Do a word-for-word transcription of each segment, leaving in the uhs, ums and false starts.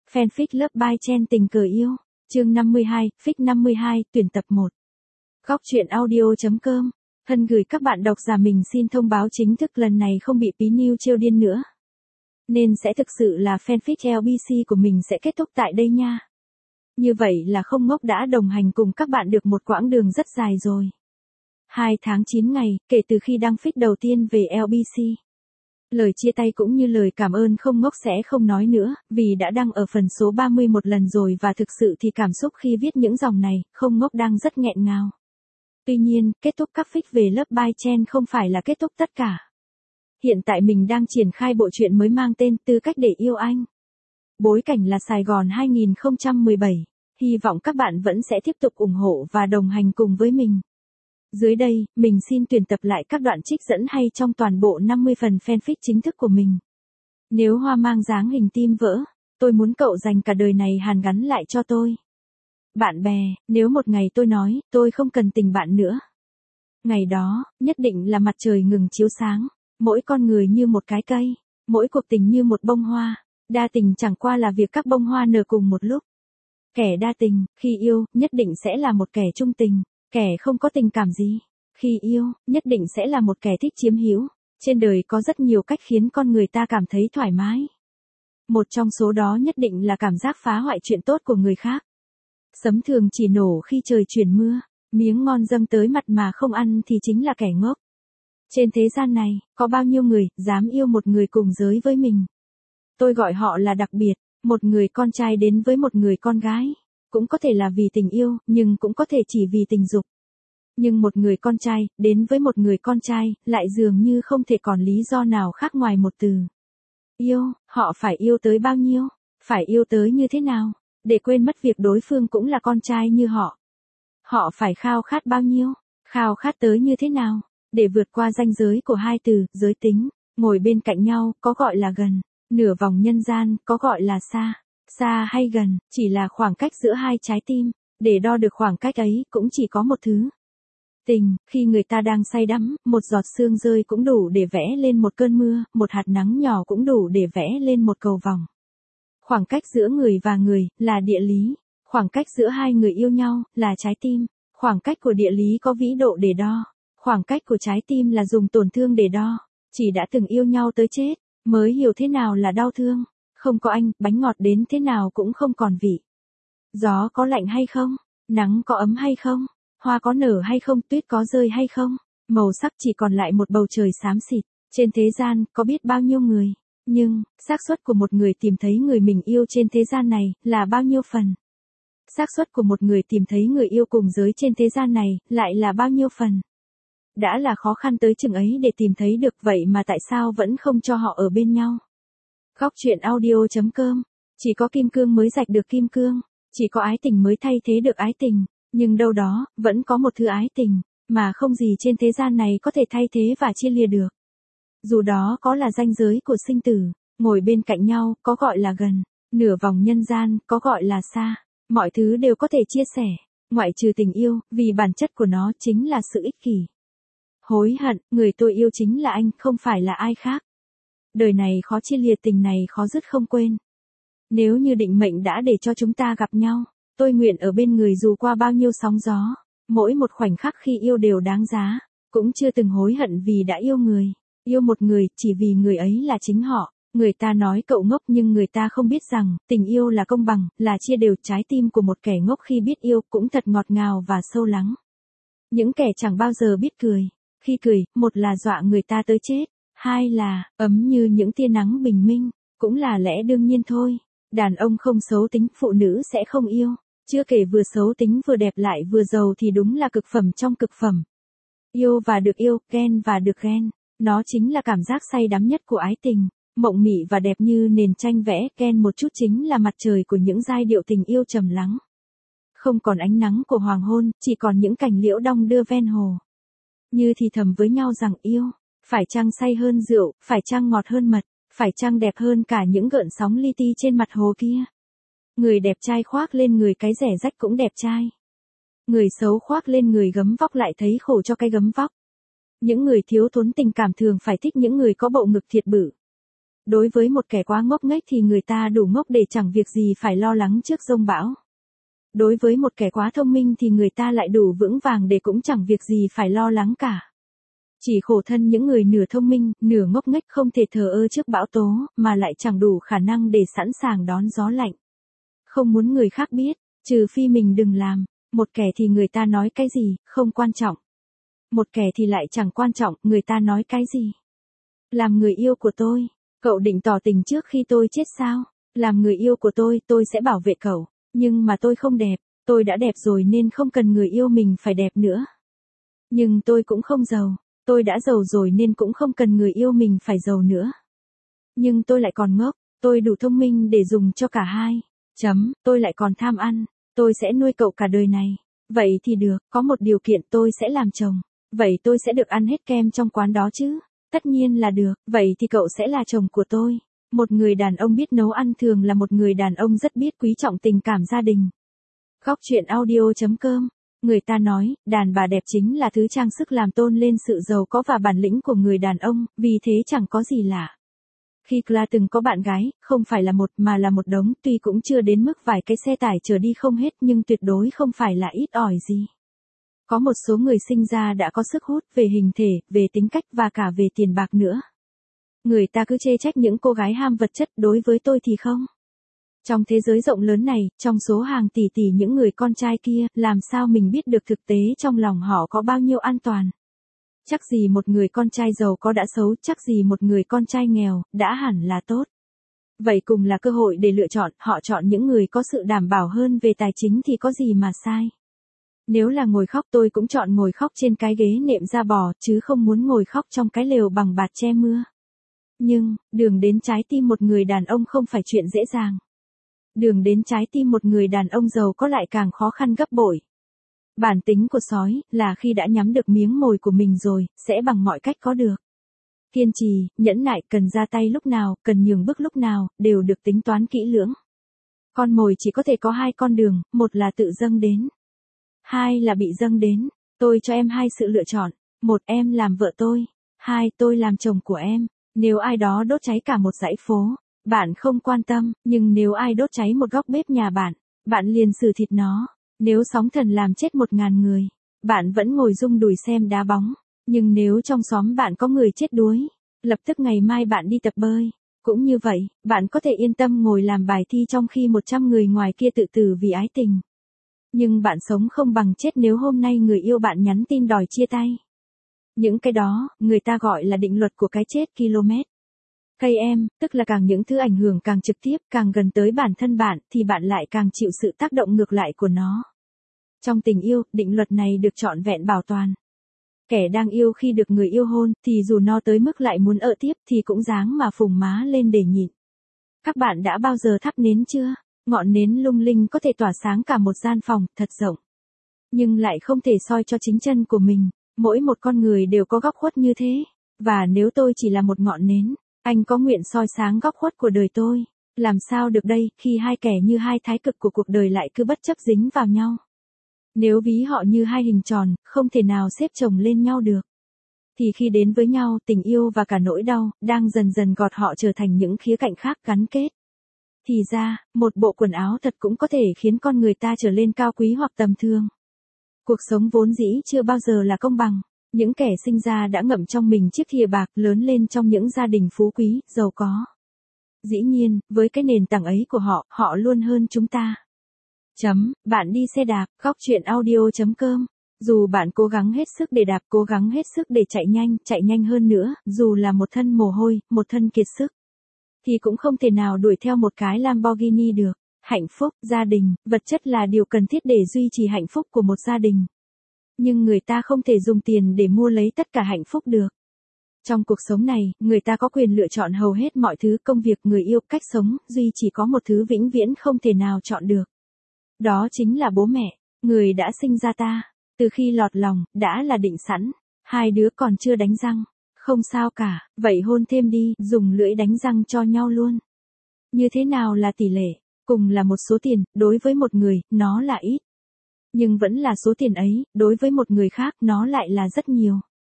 Fanfic Love by Chen tình cờ yêu. Chương năm mươi hai, Fic năm mươi hai, tuyển tập một. Góc truyện audio.com. Thân gửi các bạn độc giả mình xin thông báo chính thức lần này không bị Pí Niu trêu điên nữa. Nên sẽ thực sự là fanfic lờ bê xê của mình sẽ kết thúc tại đây nha. Như vậy là không ngốc đã đồng hành cùng các bạn được một quãng đường rất dài rồi. hai tháng chín ngày, kể từ khi đăng fic đầu tiên về lờ bê xê. Lời chia tay cũng như lời cảm ơn không ngốc sẽ không nói nữa, vì đã đăng ở phần số ba mươi một lần rồi và thực sự thì cảm xúc khi viết những dòng này, không ngốc đang rất nghẹn ngào. Tuy nhiên, kết thúc các fic về Love by Chen không phải là kết thúc tất cả. Hiện tại mình đang triển khai bộ truyện mới mang tên Tư cách để yêu anh. Bối cảnh là Sài Gòn hai không một bảy. Hy vọng các bạn vẫn sẽ tiếp tục ủng hộ và đồng hành cùng với mình. Dưới đây, mình xin tuyển tập lại các đoạn trích dẫn hay trong toàn bộ năm mươi phần fanfic chính thức của mình. Nếu hoa mang dáng hình tim vỡ, tôi muốn cậu dành cả đời này hàn gắn lại cho tôi. Bạn bè, nếu một ngày tôi nói, tôi không cần tình bạn nữa. Ngày đó, nhất định là mặt trời ngừng chiếu sáng, mỗi con người như một cái cây, mỗi cuộc tình như một bông hoa, đa tình chẳng qua là việc các bông hoa nở cùng một lúc. Kẻ đa tình, khi yêu, nhất định sẽ là một kẻ trung tình. Kẻ không có tình cảm gì, khi yêu, nhất định sẽ là một kẻ thích chiếm hữu. Trên đời có rất nhiều cách khiến con người ta cảm thấy thoải mái. Một trong số đó nhất định là cảm giác phá hoại chuyện tốt của người khác. Sấm thường chỉ nổ khi trời chuyển mưa, miếng ngon dâng tới mặt mà không ăn thì chính là kẻ ngốc. Trên thế gian này, có bao nhiêu người dám yêu một người cùng giới với mình? Tôi gọi họ là đặc biệt, một người con trai đến với một người con gái. Cũng có thể là vì tình yêu, nhưng cũng có thể chỉ vì tình dục. Nhưng một người con trai, đến với một người con trai, lại dường như không thể còn lý do nào khác ngoài một từ. Yêu, họ phải yêu tới bao nhiêu? Phải yêu tới như thế nào? Để quên mất việc đối phương cũng là con trai như họ. Họ phải khao khát bao nhiêu? Khao khát tới như thế nào? Để vượt qua ranh giới của hai từ, giới tính, ngồi bên cạnh nhau, có gọi là gần. Nửa vòng nhân gian, có gọi là xa. Xa hay gần, chỉ là khoảng cách giữa hai trái tim, để đo được khoảng cách ấy cũng chỉ có một thứ. Tình, khi người ta đang say đắm, một giọt sương rơi cũng đủ để vẽ lên một cơn mưa, một hạt nắng nhỏ cũng đủ để vẽ lên một cầu vồng. Khoảng cách giữa người và người, là địa lý. Khoảng cách giữa hai người yêu nhau, là trái tim. Khoảng cách của địa lý có vĩ độ để đo. Khoảng cách của trái tim là dùng tổn thương để đo. Chỉ đã từng yêu nhau tới chết, mới hiểu thế nào là đau thương. Không có anh, bánh ngọt đến thế nào cũng không còn vị. Gió có lạnh hay không? Nắng có ấm hay không? Hoa có nở hay không? Tuyết có rơi hay không? Màu sắc chỉ còn lại một bầu trời xám xịt. Trên thế gian, có biết bao nhiêu người. Nhưng, xác suất của một người tìm thấy người mình yêu trên thế gian này, là bao nhiêu phần? Xác suất của một người tìm thấy người yêu cùng giới trên thế gian này, lại là bao nhiêu phần? Đã là khó khăn tới chừng ấy để tìm thấy được vậy mà tại sao vẫn không cho họ ở bên nhau? Góc truyện audio.com. Chỉ có kim cương mới rạch được kim cương, chỉ có ái tình mới thay thế được ái tình, nhưng đâu đó, vẫn có một thứ ái tình, mà không gì trên thế gian này có thể thay thế và chia lìa được. Dù đó có là ranh giới của sinh tử, ngồi bên cạnh nhau, có gọi là gần, nửa vòng nhân gian, có gọi là xa, mọi thứ đều có thể chia sẻ, ngoại trừ tình yêu, vì bản chất của nó chính là sự ích kỷ. Hối hận, người tôi yêu chính là anh, không phải là ai khác. Đời này khó chia lìa, tình này khó dứt không quên. Nếu như định mệnh đã để cho chúng ta gặp nhau, tôi nguyện ở bên người dù qua bao nhiêu sóng gió. Mỗi một khoảnh khắc khi yêu đều đáng giá, cũng chưa từng hối hận vì đã yêu người. Yêu một người chỉ vì người ấy là chính họ. Người ta nói cậu ngốc nhưng người ta không biết rằng, tình yêu là công bằng, là chia đều. Trái tim của một kẻ ngốc khi biết yêu cũng thật ngọt ngào và sâu lắng. Những kẻ chẳng bao giờ biết cười. Khi cười, một là dọa người ta tới chết. Hai là, ấm như những tia nắng bình minh, cũng là lẽ đương nhiên thôi. Đàn ông không xấu tính, phụ nữ sẽ không yêu. Chưa kể vừa xấu tính vừa đẹp lại vừa giàu thì đúng là cực phẩm trong cực phẩm. Yêu và được yêu, ghen và được ghen. Nó chính là cảm giác say đắm nhất của ái tình. Mộng mị và đẹp như nền tranh vẽ, ghen một chút chính là mặt trời của những giai điệu tình yêu trầm lắng. Không còn ánh nắng của hoàng hôn, chỉ còn những cành liễu đong đưa ven hồ. Như thì thầm với nhau rằng yêu. Phải chăng say hơn rượu, phải chăng ngọt hơn mật, phải chăng đẹp hơn cả những gợn sóng li ti trên mặt hồ kia. Người đẹp trai khoác lên người cái rẻ rách cũng đẹp trai. Người xấu khoác lên người gấm vóc lại thấy khổ cho cái gấm vóc. Những người thiếu thốn tình cảm thường phải thích những người có bộ ngực thiệt bự. Đối với một kẻ quá ngốc nghếch thì người ta đủ ngốc để chẳng việc gì phải lo lắng trước giông bão. Đối với một kẻ quá thông minh thì người ta lại đủ vững vàng để cũng chẳng việc gì phải lo lắng cả. Chỉ khổ thân những người nửa thông minh, nửa ngốc nghếch không thể thờ ơ trước bão tố, mà lại chẳng đủ khả năng để sẵn sàng đón gió lạnh. Không muốn người khác biết, trừ phi mình đừng làm. Một kẻ thì người ta nói cái gì, không quan trọng. Một kẻ thì lại chẳng quan trọng, người ta nói cái gì. Làm người yêu của tôi, cậu định tỏ tình trước khi tôi chết sao? Làm người yêu của tôi, tôi sẽ bảo vệ cậu. Nhưng mà tôi không đẹp, tôi đã đẹp rồi nên không cần người yêu mình phải đẹp nữa. Nhưng tôi cũng không giàu, tôi đã giàu rồi nên cũng không cần người yêu mình phải giàu nữa. Nhưng tôi lại còn ngốc, tôi đủ thông minh để dùng cho cả hai. Chấm, tôi lại còn tham ăn, tôi sẽ nuôi cậu cả đời này. Vậy thì được, có một điều kiện tôi sẽ làm chồng. Vậy tôi sẽ được ăn hết kem trong quán đó chứ? Tất nhiên là được, vậy thì cậu sẽ là chồng của tôi. Một người đàn ông biết nấu ăn thường là một người đàn ông rất biết quý trọng tình cảm gia đình. Góc truyện audio chấm com. Người ta nói, đàn bà đẹp chính là thứ trang sức làm tôn lên sự giàu có và bản lĩnh của người đàn ông, vì thế chẳng có gì lạ. Khi Cla từng có bạn gái, không phải là một mà là một đống, tuy cũng chưa đến mức vài cái xe tải chở đi không hết nhưng tuyệt đối không phải là ít ỏi gì. Có một số người sinh ra đã có sức hút về hình thể, về tính cách và cả về tiền bạc nữa. Người ta cứ chê trách những cô gái ham vật chất, đối với tôi thì không. Trong thế giới rộng lớn này, trong số hàng tỷ tỷ những người con trai kia, làm sao mình biết được thực tế trong lòng họ có bao nhiêu an toàn. Chắc gì một người con trai giàu có đã xấu, chắc gì một người con trai nghèo, đã hẳn là tốt. Vậy cùng là cơ hội để lựa chọn, họ chọn những người có sự đảm bảo hơn về tài chính thì có gì mà sai. Nếu là ngồi khóc tôi cũng chọn ngồi khóc trên cái ghế nệm da bò, chứ không muốn ngồi khóc trong cái lều bằng bạt che mưa. Nhưng, đường đến trái tim một người đàn ông không phải chuyện dễ dàng. Đường đến trái tim một người đàn ông giàu có lại càng khó khăn gấp bội. Bản tính của sói, là khi đã nhắm được miếng mồi của mình rồi, sẽ bằng mọi cách có được. Kiên trì, nhẫn nại, cần ra tay lúc nào, cần nhường bước lúc nào, đều được tính toán kỹ lưỡng. Con mồi chỉ có thể có hai con đường, một là tự dâng đến. Hai là bị dâng đến. Tôi cho em hai sự lựa chọn. Một, em làm vợ tôi. Hai, tôi làm chồng của em. Nếu ai đó đốt cháy cả một dãy phố, bạn không quan tâm, nhưng nếu ai đốt cháy một góc bếp nhà bạn, bạn liền xử thịt nó. Nếu sóng thần làm chết một ngàn người, bạn vẫn ngồi rung đùi xem đá bóng. Nhưng nếu trong xóm bạn có người chết đuối, lập tức ngày mai bạn đi tập bơi. Cũng như vậy, bạn có thể yên tâm ngồi làm bài thi trong khi một trăm người ngoài kia tự tử vì ái tình. Nhưng bạn sống không bằng chết nếu hôm nay người yêu bạn nhắn tin đòi chia tay. Những cái đó, người ta gọi là định luật của cái chết km. km, tức là càng những thứ ảnh hưởng càng trực tiếp, càng gần tới bản thân bạn, thì bạn lại càng chịu sự tác động ngược lại của nó. Trong tình yêu, định luật này được trọn vẹn bảo toàn. Kẻ đang yêu khi được người yêu hôn, thì dù no tới mức lại muốn ở tiếp thì cũng dáng mà phùng má lên để nhịn. Các bạn đã bao giờ thắp nến chưa? Ngọn nến lung linh có thể tỏa sáng cả một gian phòng, thật rộng. Nhưng lại không thể soi cho chính chân của mình. Mỗi một con người đều có góc khuất như thế. Và nếu tôi chỉ là một ngọn nến, anh có nguyện soi sáng góc khuất của đời tôi? Làm sao được đây, khi hai kẻ như hai thái cực của cuộc đời lại cứ bất chấp dính vào nhau? Nếu ví họ như hai hình tròn, không thể nào xếp chồng lên nhau được. Thì khi đến với nhau, tình yêu và cả nỗi đau, đang dần dần gọt họ trở thành những khía cạnh khác gắn kết. Thì ra, một bộ quần áo thật cũng có thể khiến con người ta trở lên cao quý hoặc tầm thường. Cuộc sống vốn dĩ chưa bao giờ là công bằng. Những kẻ sinh ra đã ngậm trong mình chiếc thìa bạc, lớn lên trong những gia đình phú quý, giàu có. Dĩ nhiên, với cái nền tảng ấy của họ, họ luôn hơn chúng ta. Chấm, bạn đi xe đạp, góc truyện audio chấm com. Dù bạn cố gắng hết sức để đạp, cố gắng hết sức để chạy nhanh, chạy nhanh hơn nữa, dù là một thân mồ hôi, một thân kiệt sức, thì cũng không thể nào đuổi theo một cái Lamborghini được. Hạnh phúc, gia đình, vật chất là điều cần thiết để duy trì hạnh phúc của một gia đình. Nhưng người ta không thể dùng tiền để mua lấy tất cả hạnh phúc được. Trong cuộc sống này, người ta có quyền lựa chọn hầu hết mọi thứ, công việc, người yêu, cách sống, duy chỉ có một thứ vĩnh viễn không thể nào chọn được. Đó chính là bố mẹ, người đã sinh ra ta. Từ khi lọt lòng, đã là định sẵn. Hai đứa còn chưa đánh răng. Không sao cả, vậy hôn thêm đi, dùng lưỡi đánh răng cho nhau luôn. Như thế nào là tỷ lệ? Cùng là một số tiền, đối với một người, nó là ít. Nhưng vẫn là số tiền ấy, đối với một người khác, nó lại là rất nhiều.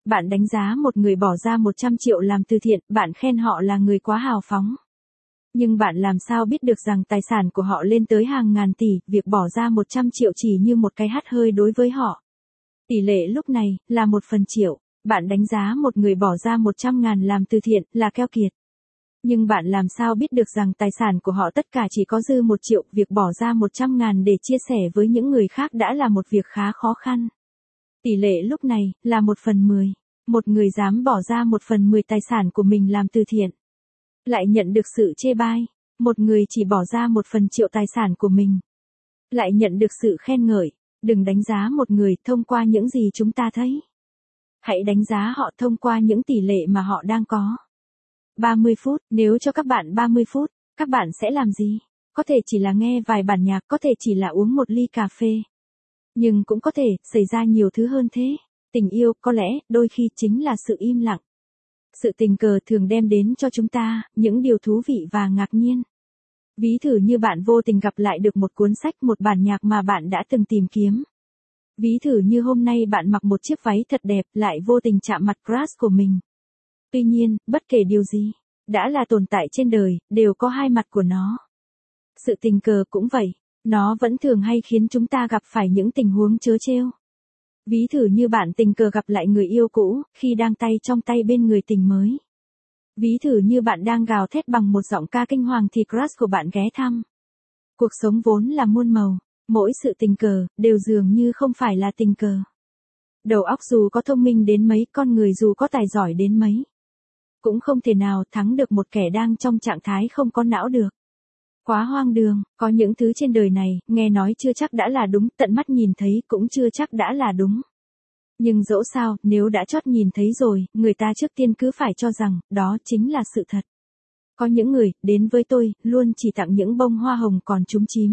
Bạn đánh giá một người bỏ ra một trăm triệu làm từ thiện, bạn khen họ là người quá hào phóng. Nhưng bạn làm sao biết được rằng tài sản của họ lên tới hàng ngàn tỷ, việc bỏ ra một trăm triệu chỉ như một cái hắt hơi đối với họ. Tỷ lệ lúc này là một phần triệu. Bạn đánh giá một người bỏ ra một trăm ngàn làm từ thiện là keo kiệt. Nhưng bạn làm sao biết được rằng tài sản của họ tất cả chỉ có dư một triệu, việc bỏ ra một trăm ngàn để chia sẻ với những người khác đã là một việc khá khó khăn. Tỷ lệ lúc này là một phần mười. Một người dám bỏ ra một phần mười tài sản của mình làm từ thiện, lại nhận được sự chê bai. Một người chỉ bỏ ra một phần triệu tài sản của mình, lại nhận được sự khen ngợi. Đừng đánh giá một người thông qua những gì chúng ta thấy. Hãy đánh giá họ thông qua những tỷ lệ mà họ đang có. ba mươi phút, nếu cho các bạn ba mươi phút, các bạn sẽ làm gì? Có thể chỉ là nghe vài bản nhạc, có thể chỉ là uống một ly cà phê. Nhưng cũng có thể xảy ra nhiều thứ hơn thế. Tình yêu có lẽ đôi khi chính là sự im lặng. Sự tình cờ thường đem đến cho chúng ta những điều thú vị và ngạc nhiên. Ví thử như bạn vô tình gặp lại được một cuốn sách, một bản nhạc mà bạn đã từng tìm kiếm. Ví thử như hôm nay bạn mặc một chiếc váy thật đẹp, lại vô tình chạm mặt crush của mình. Tuy nhiên, bất kể điều gì đã là tồn tại trên đời, đều có hai mặt của nó. Sự tình cờ cũng vậy, nó vẫn thường hay khiến chúng ta gặp phải những tình huống trớ trêu. Ví thử như bạn tình cờ gặp lại người yêu cũ, khi đang tay trong tay bên người tình mới. Ví thử như bạn đang gào thét bằng một giọng ca kinh hoàng thì crush của bạn ghé thăm. Cuộc sống vốn là muôn màu, mỗi sự tình cờ đều dường như không phải là tình cờ. Đầu óc dù có thông minh đến mấy, con người dù có tài giỏi đến mấy, cũng không thể nào thắng được một kẻ đang trong trạng thái không có não được. Quá hoang đường, có những thứ trên đời này, nghe nói chưa chắc đã là đúng, tận mắt nhìn thấy cũng chưa chắc đã là đúng. Nhưng dẫu sao, nếu đã chót nhìn thấy rồi, người ta trước tiên cứ phải cho rằng, đó chính là sự thật. Có những người, đến với tôi, luôn chỉ tặng những bông hoa hồng còn chúm chím.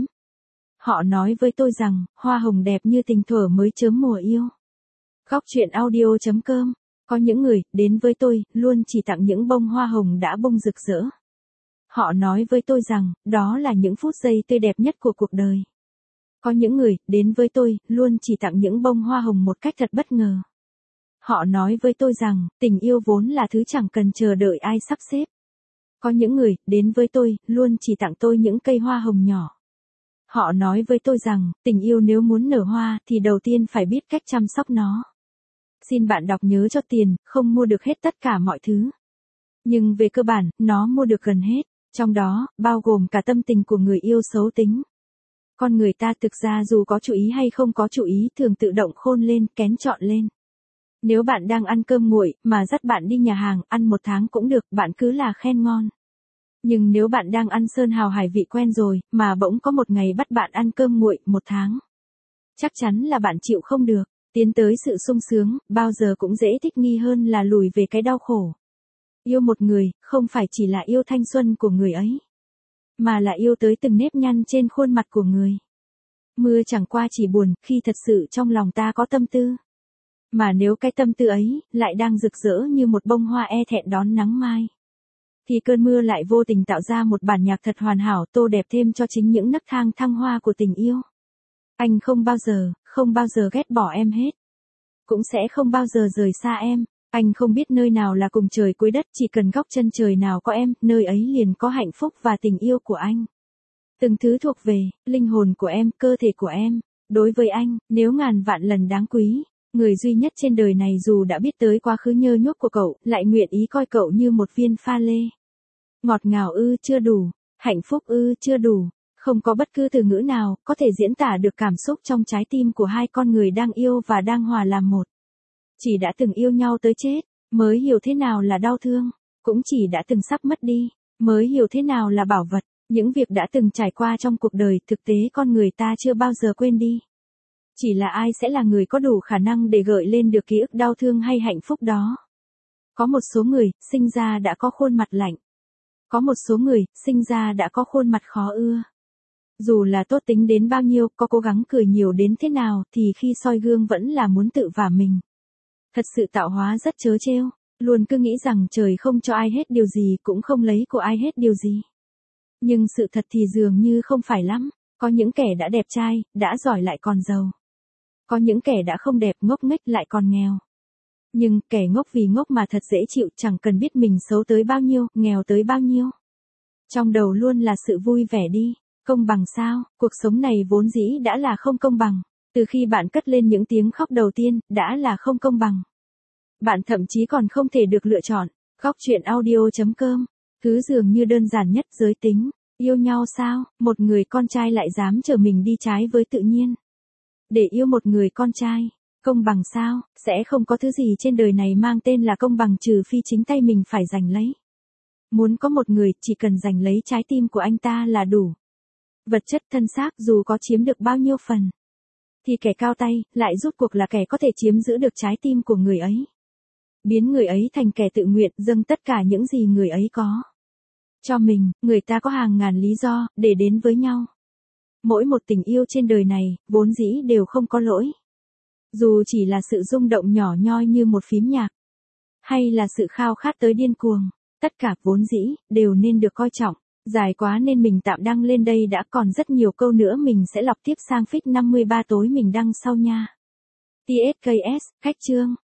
Họ nói với tôi rằng, hoa hồng đẹp như tình thuở mới chớm mùa yêu. Góc chuyện audio chấm com. Có những người, đến với tôi, luôn chỉ tặng những bông hoa hồng đã bông rực rỡ. Họ nói với tôi rằng, đó là những phút giây tươi đẹp nhất của cuộc đời. Có những người, đến với tôi, luôn chỉ tặng những bông hoa hồng một cách thật bất ngờ. Họ nói với tôi rằng, tình yêu vốn là thứ chẳng cần chờ đợi ai sắp xếp. Có những người, đến với tôi, luôn chỉ tặng tôi những cây hoa hồng nhỏ. Họ nói với tôi rằng, tình yêu nếu muốn nở hoa, thì đầu tiên phải biết cách chăm sóc nó. Xin bạn đọc nhớ cho tiền, không mua được hết tất cả mọi thứ. Nhưng về cơ bản, nó mua được gần hết. Trong đó, bao gồm cả tâm tình của người yêu xấu tính. Con người ta thực ra dù có chú ý hay không có chú ý thường tự động khôn lên, kén chọn lên. Nếu bạn đang ăn cơm nguội, mà dắt bạn đi nhà hàng, ăn một tháng cũng được, bạn cứ là khen ngon. Nhưng nếu bạn đang ăn sơn hào hải vị quen rồi, mà bỗng có một ngày bắt bạn ăn cơm nguội, một tháng, chắc chắn là bạn chịu không được. Tiến tới sự sung sướng, bao giờ cũng dễ thích nghi hơn là lùi về cái đau khổ. Yêu một người, không phải chỉ là yêu thanh xuân của người ấy, mà là yêu tới từng nếp nhăn trên khuôn mặt của người. Mưa chẳng qua chỉ buồn, khi thật sự trong lòng ta có tâm tư. Mà nếu cái tâm tư ấy, lại đang rực rỡ như một bông hoa e thẹn đón nắng mai, thì cơn mưa lại vô tình tạo ra một bản nhạc thật hoàn hảo, tô đẹp thêm cho chính những nấc thang thăng hoa của tình yêu. Anh không bao giờ, không bao giờ ghét bỏ em hết. Cũng sẽ không bao giờ rời xa em. Anh không biết nơi nào là cùng trời cuối đất, chỉ cần góc chân trời nào có em, nơi ấy liền có hạnh phúc và tình yêu của anh. Từng thứ thuộc về, linh hồn của em, cơ thể của em. Đối với anh, nếu ngàn vạn lần đáng quý, người duy nhất trên đời này dù đã biết tới quá khứ nhơ nhuốc của cậu, lại nguyện ý coi cậu như một viên pha lê. Ngọt ngào ư chưa đủ, hạnh phúc ư chưa đủ. Không có bất cứ từ ngữ nào có thể diễn tả được cảm xúc trong trái tim của hai con người đang yêu và đang hòa làm một. Chỉ đã từng yêu nhau tới chết, mới hiểu thế nào là đau thương. Cũng chỉ đã từng sắp mất đi, mới hiểu thế nào là bảo vật. Những việc đã từng trải qua trong cuộc đời, thực tế con người ta chưa bao giờ quên đi. Chỉ là ai sẽ là người có đủ khả năng để gợi lên được ký ức đau thương hay hạnh phúc đó. Có một số người, sinh ra đã có khuôn mặt lạnh. Có một số người, sinh ra đã có khuôn mặt khó ưa. Dù là tốt tính đến bao nhiêu, có cố gắng cười nhiều đến thế nào, thì khi soi gương vẫn là muốn tự vả mình. Thật sự tạo hóa rất trớ trêu, luôn cứ nghĩ rằng trời không cho ai hết điều gì, cũng không lấy của ai hết điều gì. Nhưng sự thật thì dường như không phải lắm. Có những kẻ đã đẹp trai, đã giỏi lại còn giàu. Có những kẻ đã không đẹp, ngốc nghếch lại còn nghèo. Nhưng, kẻ ngốc vì ngốc mà thật dễ chịu, chẳng cần biết mình xấu tới bao nhiêu, nghèo tới bao nhiêu. Trong đầu luôn là sự vui vẻ đi, công bằng sao, cuộc sống này vốn dĩ đã là không công bằng. Từ khi bạn cất lên những tiếng khóc đầu tiên, đã là không công bằng. Bạn thậm chí còn không thể được lựa chọn. Góc truyện audio chấm com. Thứ dường như đơn giản nhất giới tính. Yêu nhau sao, một người con trai lại dám trở mình đi trái với tự nhiên. Để yêu một người con trai, công bằng sao, sẽ không có thứ gì trên đời này mang tên là công bằng trừ phi chính tay mình phải giành lấy. Muốn có một người, chỉ cần giành lấy trái tim của anh ta là đủ. Vật chất thân xác dù có chiếm được bao nhiêu phần, thì kẻ cao tay, lại rút cuộc là kẻ có thể chiếm giữ được trái tim của người ấy. Biến người ấy thành kẻ tự nguyện dâng tất cả những gì người ấy có. Cho mình, người ta có hàng ngàn lý do, để đến với nhau. Mỗi một tình yêu trên đời này, vốn dĩ đều không có lỗi. Dù chỉ là sự rung động nhỏ nhoi như một phím nhạc, hay là sự khao khát tới điên cuồng, tất cả vốn dĩ, đều nên được coi trọng. Dài quá nên mình tạm đăng lên đây đã, còn rất nhiều câu nữa mình sẽ lọc tiếp sang feed năm mươi ba tối mình đăng sau nha. tê ét ca ét, khách chương.